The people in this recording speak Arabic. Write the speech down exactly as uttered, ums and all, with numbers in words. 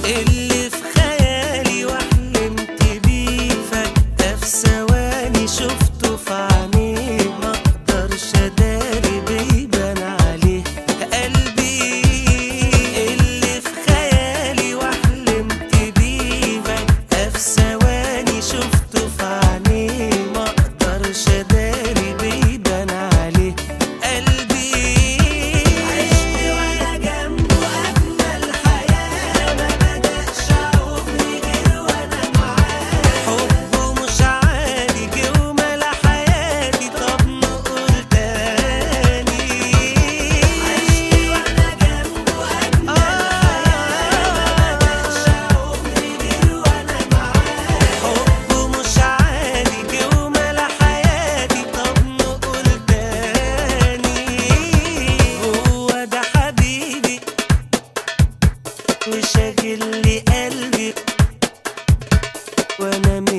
اللي في خيالي وحلمت بيه فجأة في ثواني شفته في عينيه، مقدرش اداري بيبان عليه قلبي. اللي في خيالي وحلمت بيه فجأة في ثواني شفته في عينيه، مقدرش اداري بيبان عليه قلبي. عشت وانا جنبه اجمل حياة، ما بدأش عمري غير وانا معاه. حبه مش عادي جه وملا حياتي، طب نقول تاني. عشت وانا جنبه اجمل حياة، ما بدأش عمري غير وانا معاه. حبه مش عادي جه وملا حياتي، طب نقول تاني. هو ده حبيبي وشاغل لي قلبي، وانا